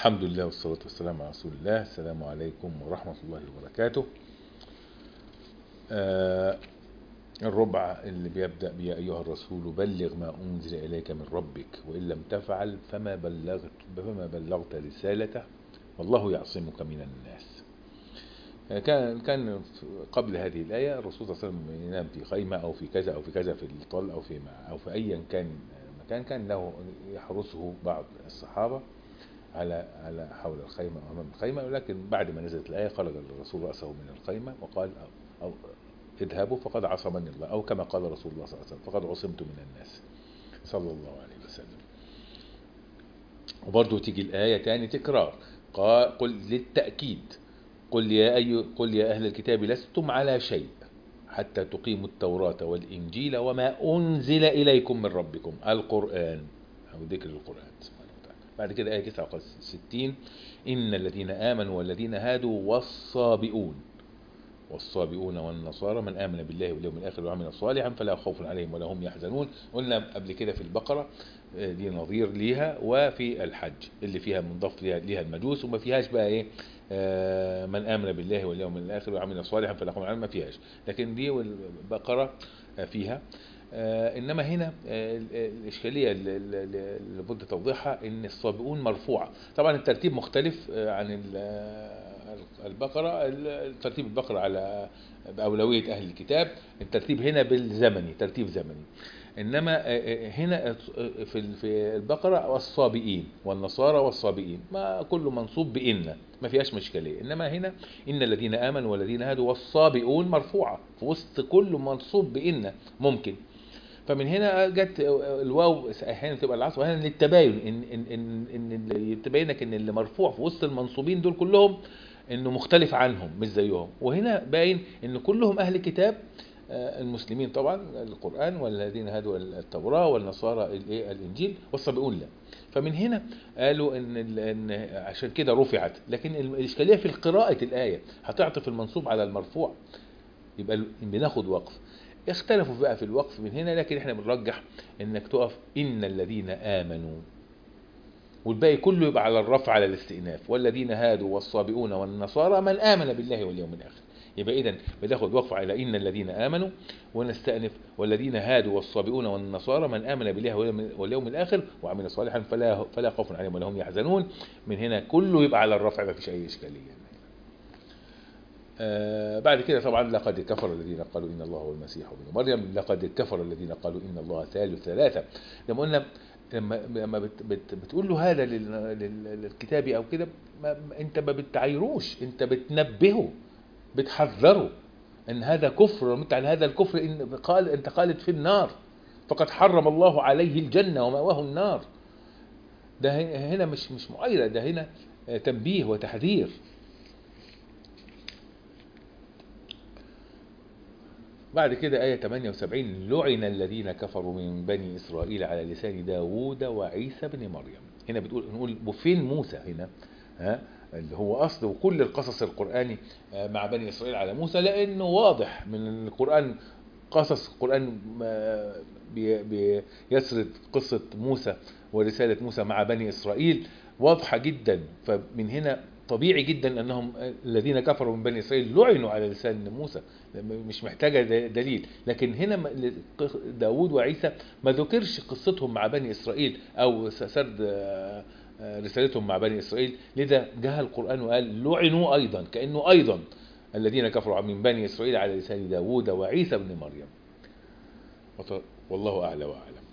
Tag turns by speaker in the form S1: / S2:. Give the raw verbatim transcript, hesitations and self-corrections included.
S1: الحمد لله والصلاة والسلام على رسول الله. السلام عليكم ورحمة الله وبركاته. آه الربع اللي بيبدأ بيا أيها الرسول بلغ ما أنزل إليك من ربك وإن لم تفعل فما بلغت فما بلغت رسالته والله يعصمك من الناس. آه كان كان قبل هذه الآية الرسول صلى الله عليه وسلم ينام في خيمة أو في كذا أو في كذا في الطل أو في أو في أيا كان مكان كان له يحرسه بعض الصحابة على على حول الخيمة أو أمام الخيمة، ولكن بعد ما نزلت الآية خرج الرسول رأسه من الخيمة وقال أو أو اذهبوا فقد عصمني الله، أو كما قال رسول الله صلى الله عليه وسلم فقد عصمت من الناس صلى الله عليه وسلم. وبرضه تيجي الآية تاني تكرار، قال قل للتأكيد قل يا أي قل يا أهل الكتاب لستم على شيء حتى تقيموا التوراة والإنجيل وما أنزل إليكم من ربكم القرآن أو ذكر القرآن. بعد كده آية تسعة وستين إن الذين آمنوا والذين هادوا والصابئون والصابئون والنصارى من آمن بالله واليوم الآخر وعمل صالحا فلا خوف عليهم ولا هم يحزنون. قلنا قبل كده في البقرة دي نظير ليها، وفي الحج اللي فيها منضاف ليها المجوس وما فيهاش بقى ايه آه من آمن بالله واليوم الآخر وعمل صالحا فلا خوف عليهم، ما فيهاش، لكن دي والبقرة فيها. آه انما هنا آه الاشكاليه اللي لابد توضيحها ان الصابئون مرفوعه. طبعا الترتيب مختلف آه عن البقره، الترتيب البقره على باولويه اهل الكتاب، الترتيب هنا بالزمني ترتيب زمني. انما آه هنا في في البقره والصابئين والنصارى والصابئين ما كله منصوب بإن، ما فيهاش مشكليه. انما هنا ان الذين امنوا والذين هادوا والصابئون مرفوعه في وسط كله منصوب بإن ممكن. فمن هنا جت الواو احيانا تبقى العطف واحيانا للتباين، ان ان ان ان يتبينك ان اللي مرفوع في وسط المنصوبين دول كلهم انه مختلف عنهم مش زيهم. وهنا باين ان كلهم اهل كتاب، المسلمين طبعا القرآن والذين هادوا التوراة والنصارى الانجيل والصابئون لا. فمن هنا قالوا ان ان عشان كده رفعت، لكن الاشكاليه في قراءه الايه هتعطف المنصوب على المرفوع يبقى بناخد وقف. اختلفوا بقى في الوقف من هنا، لكن احنا بنرجح انك تقف ان الذين امنوا والباقي كله يبقى على الرفع على الاستئناف، والذين هادوا والصابئون والنصارى من امن بالله واليوم الاخر. يبقى اذا بناخد وقف على ان الذين امنوا ونستأنف والذين هادوا والصابئون والنصارى من امن بالله واليوم الاخر وعمل صالحا فلا فلا خوف عليهم ولا هم يحزنون. من هنا كله يبقى على الرفع، ما فيش اي اشكاليه. آه بعد كده طبعا لقد كفر الذين قالوا ان الله هو المسيح ابن مريم، لقد كفر الذين قالوا ان الله ثالث ثلاثه. لما قلنا لما لما بت بت بتقول له هذا للكتاب او كده، انت ما بتعايروش، انت بتنبهه بتحذره ان هذا كفر، ومت على هذا الكفر ان قال انت خالد في النار فقد حرم الله عليه الجنه ومأواه النار. ده هنا مش مش معايره، ده هنا تنبيه وتحذير. بعد كده آية ثمانية وسبعين لعن الذين كفروا من بني إسرائيل على لسان داوود وعيسى بن مريم. هنا بتقول نقول وفين موسى هنا؟ ها اللي هو أصل وكل القصص القرآني مع بني إسرائيل على موسى، لأنه واضح من القرآن، قصص القرآن بيسرد قصة موسى ورسالة موسى مع بني إسرائيل واضحة جدا. فمن هنا طبيعي جدا أنهم الذين كفروا من بني إسرائيل لعنوا على لسان موسى، مش محتاجة دليل. لكن هنا داود وعيسى ما ذكرش قصتهم مع بني إسرائيل أو سرد رسالتهم مع بني إسرائيل، لذا جاء القرآن وقال لعنوا أيضا، كأنه أيضا الذين كفروا من بني إسرائيل على لسان داود وعيسى بن مريم. والله أعلى وأعلم.